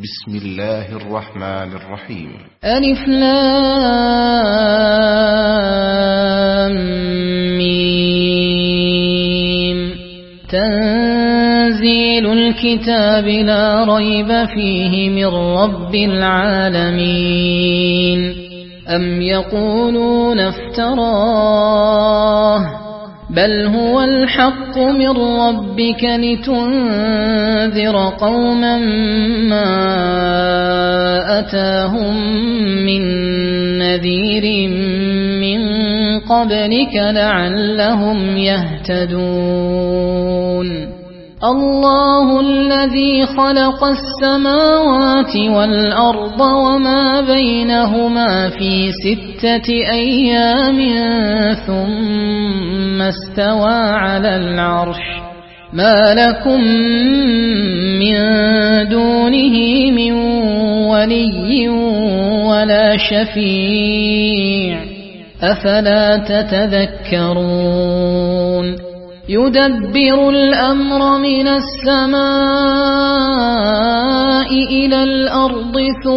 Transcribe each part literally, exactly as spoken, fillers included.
بسم الله الرحمن الرحيم. ألف لام ميم. تنزيل الكتاب لا ريب فيه من رب العالمين. أم يقولون افتراه بل هو الحق من ربك لتنذر قوما ما أتاهم من نذير من قبلك لعلهم يهتدون. الله الذي خلق السماوات والأرض وما بينهما في ستة أيام ثم استوى على العرش ما لكم من دونه من ولي ولا شفيع أفلا تتذكرون. يدبر الأمر من السماء إلى الأرض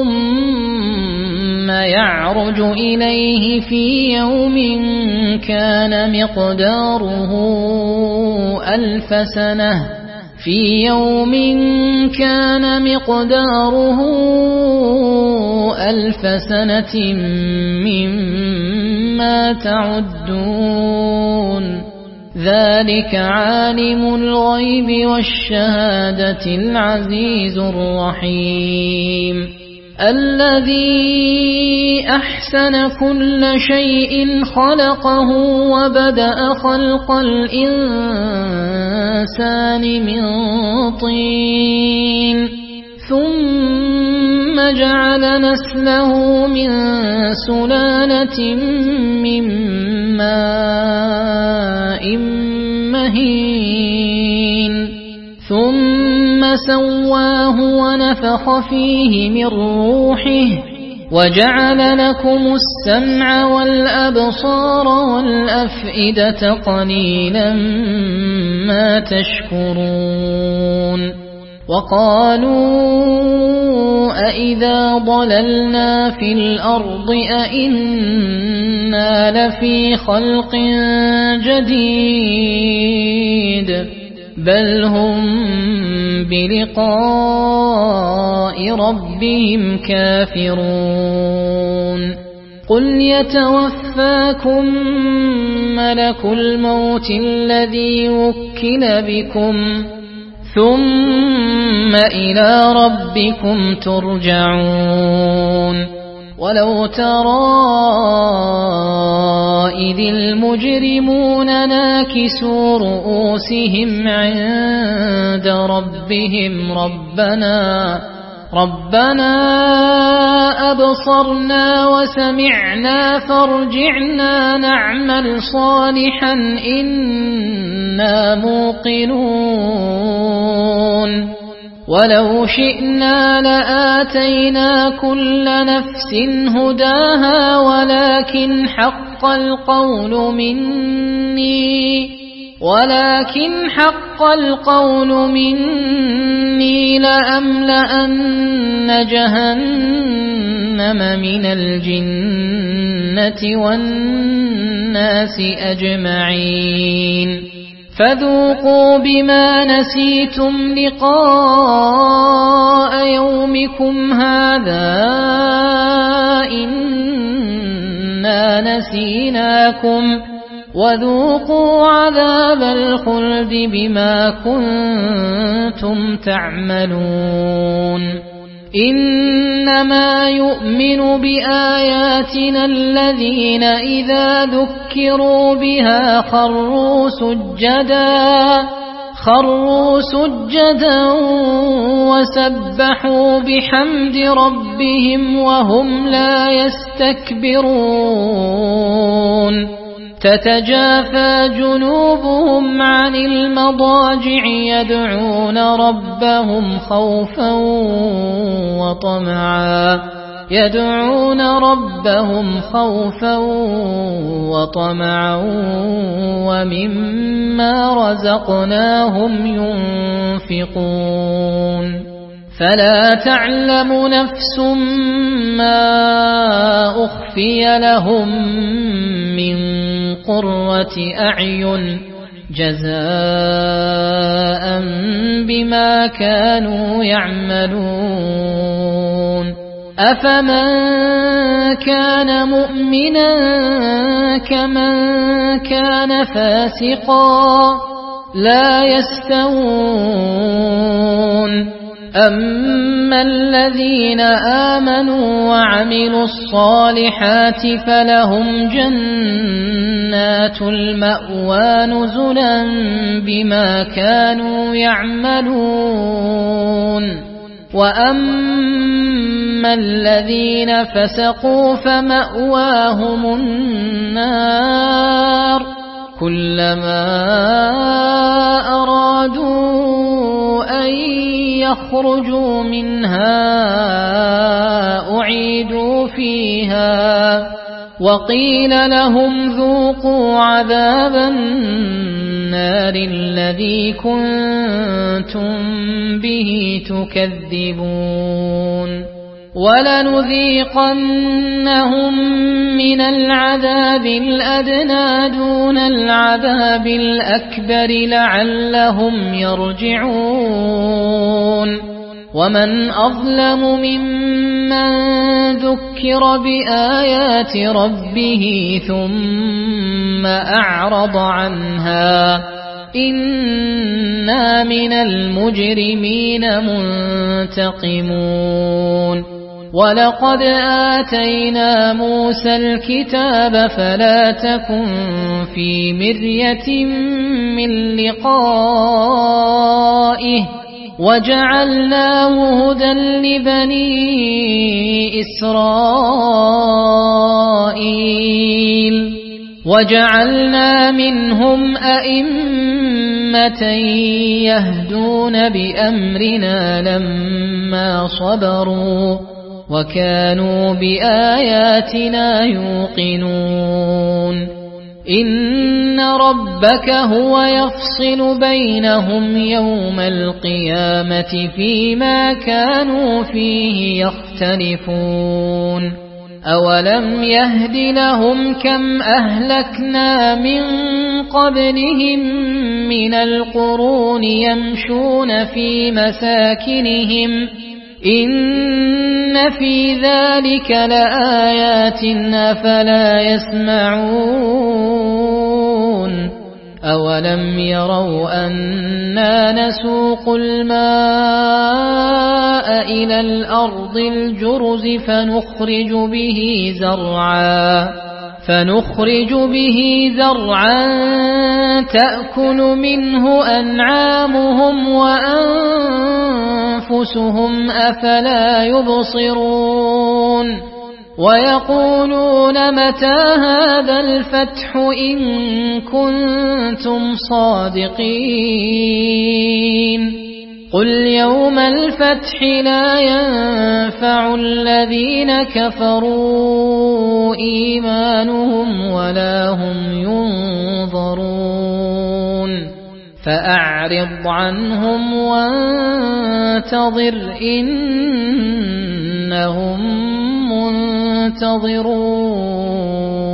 ثم يعرج إليه في يوم كان مقداره ألف سنة في يوم كان مقداره ألف سنة مما تعدون. ذلك عالم الغيب والشهادة العزيز الرحيم. الذي أحسن كل شيء خلقه وبدأ خلق الإنسان من طين ثم جعل نسله من سلالة من ماء مهين ثم سواه ونفخ فيه من روحه وجعل لكم السمع والأبصار والأفئدة قليلا ما تشكرون. وقالوا أإذا ضللنا في الأرض أإنا لفي خلق جديد بل هم بلقاء ربهم كافرون. قل يتوفاكم ملك الموت الذي وكل بكم ثم إلى ربكم ترجعون. ولو ترى إذ المجرمون ناكسوا رؤوسهم عند ربهم ربنا ربنا أبصرنا وسمعنا فارجعنا نعمل صالحا إنا موقنون. ولو شئنا لآتينا كل نفس هداها ولكن حق القول مني ولكن حق القول مني لأملأن جهنم من الجنة والناس أجمعين. فذوقوا بما نسيتم لقاء يومكم هذا إنا نسيناكم وذوقوا عذاب الخلد بما كنتم تعملون. إنما يؤمن بآياتنا الذين إذا ذكروا بها خروا سجدا خروا سجدا وسبحوا بحمد ربهم وهم لا يستكبرون. تتجافى جنوبهم عن المضاجع يدعون ربهم خوفا وطمعا يدعون ربهم خوفا وطمعا ومما رزقناهم ينفقون. فلا تعلم نفس ما أخفي لهم من قرة أعين جزاء بما كانوا يعملون أفمن كان مؤمنا كمن كان فاسقا لا يستوون أما الذين آمنوا وعملوا الصالحات فلهم جنات المأوى نزلا بما كانوا يعملون وأما الذين فسقوا فمأواهم النار كلما أرادوا أن يخرجوا منها أعيدوا فيها وقيل لهم ذوقوا عذاب النار الذي كنتم به تكذبون ولنذيقنهم من العذاب الأدنى دون العذاب الأكبر لعلهم يرجعون ومن أظلم ممن ذكر بآيات ربه ثم أعرض عنها إنا من المجرمين منتقمون ولقد آتينا موسى الكتاب فلا تكن في مرية من لقائه وجعلناه هدى لبني إسرائيل وجعلنا منهم أئمة يهدون بأمرنا لما صبروا وكانوا بآياتنا يوقنون إن ربك هو يفصل بينهم يوم القيامة فيما كانوا فيه يختلفون أولم يهد لهم كم أهلكنا من قبلهم من القرون يمشون في مساكنهم إن في ذلك لآيات أفلا يسمعون أولم يروا أنا نسوق الماء إلى الأرض الجرز فنخرج به زرعا فنخرج به زرعا تأكل منه أنعامهم وأنفسهم أفلا يبصرون ويقولون متى هذا الفتح إن كنتم صادقين قل يوم الفتح لا ينفع الذين كفروا إيمانهم ولا هم ينظرون فأعرض عنهم وانتظر إنهم منتظرون